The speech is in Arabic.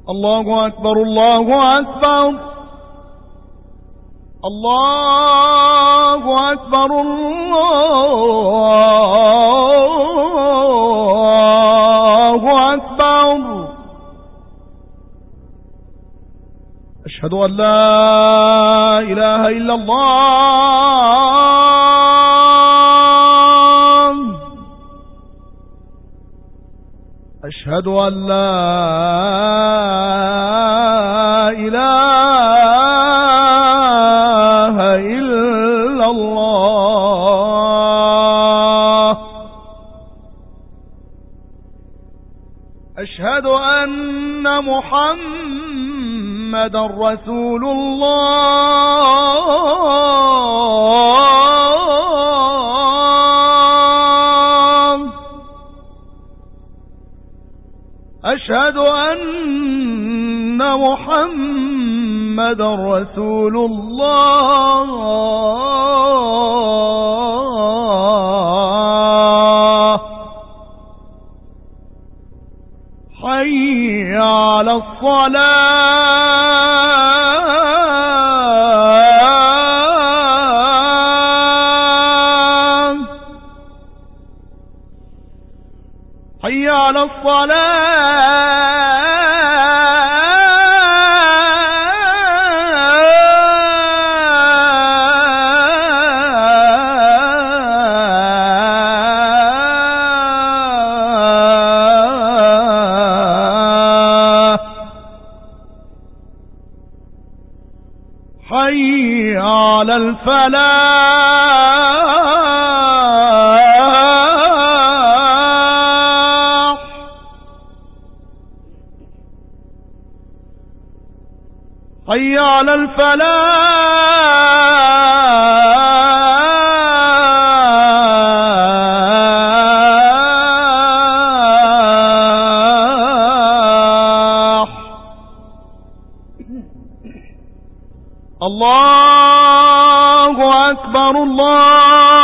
الله أكبر الله أكبر الله أكبر الله أكبر. أشهد أن لا إله إلا الله. أشهد أن لا إله إلا الله. أشهد أن محمدًا رسول الله. أشهد أن محمدًا رسول الله. حي على الصلاة. حي على حي على الفلاح. حي على الفلاح. الله أكبر الله